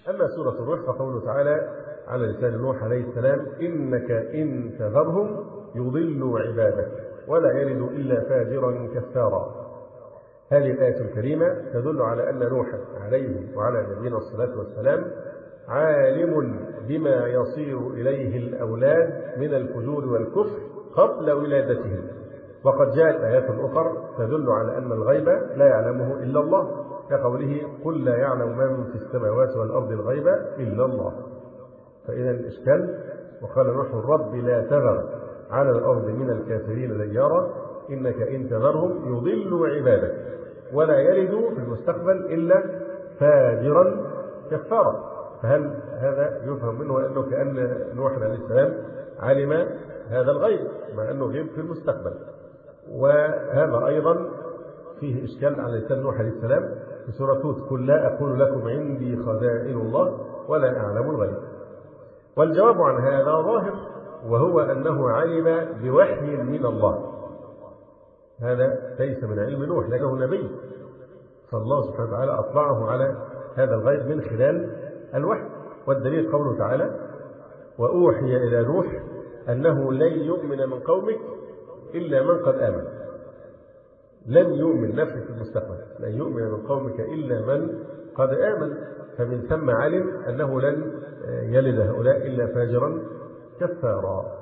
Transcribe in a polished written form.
أما سورة الروح فقوله تعالى على لسان نوح عليه السلام: إنك إن تذرهم يضلوا عبادك ولا يلدوا إلا فاجرا كفارا. هذه الآية الكريمة تدل على أن نوحا عليه وعلى نبينا الصلاة والسلام عالم بما يصير إليه الأولاد من الفجور والكفر قبل ولادتهم. وقد جاءت آيات أخرى تدل على أن الغيب لا يعلمه إلا الله، كقوله: قل لا يعلم من في السماوات والأرض الغيب إلا الله. فإذا الإشكال: وقال نوح رب لا تذر على الأرض من الكافرين ديارا إنك إن تذرهم يضلوا عبادك ولا يلدوا في المستقبل إلا فاجرا كفارا. فهل هذا يفهم منه أنه كأن نوح عليه السلام علم هذا الغيب مع أنه غيب في المستقبل؟ وهذا أيضا فيه إشكال على لسان نوح عليه السلام في سورة هود: قل لا أقول لكم عندي خزائن الله ولا أعلم الغيب. والجواب عن هذا ظاهر، وهو أنه علم بوحي من الله. هذا ليس من علم نوح لأنه نبي، فالله سبحانه وتعالى أطلعه على هذا الغيب من خلال الوحي. والدليل قوله تعالى: وأوحي إلى نوح أنه لن يؤمن من قومك إلا من قد آمن. لن يؤمن نفسه في المستقبل، لن يؤمن من قومك إلا من قد آمن، فمن ثم علم أنه لن يلد هؤلاء إلا فاجرا كفارا.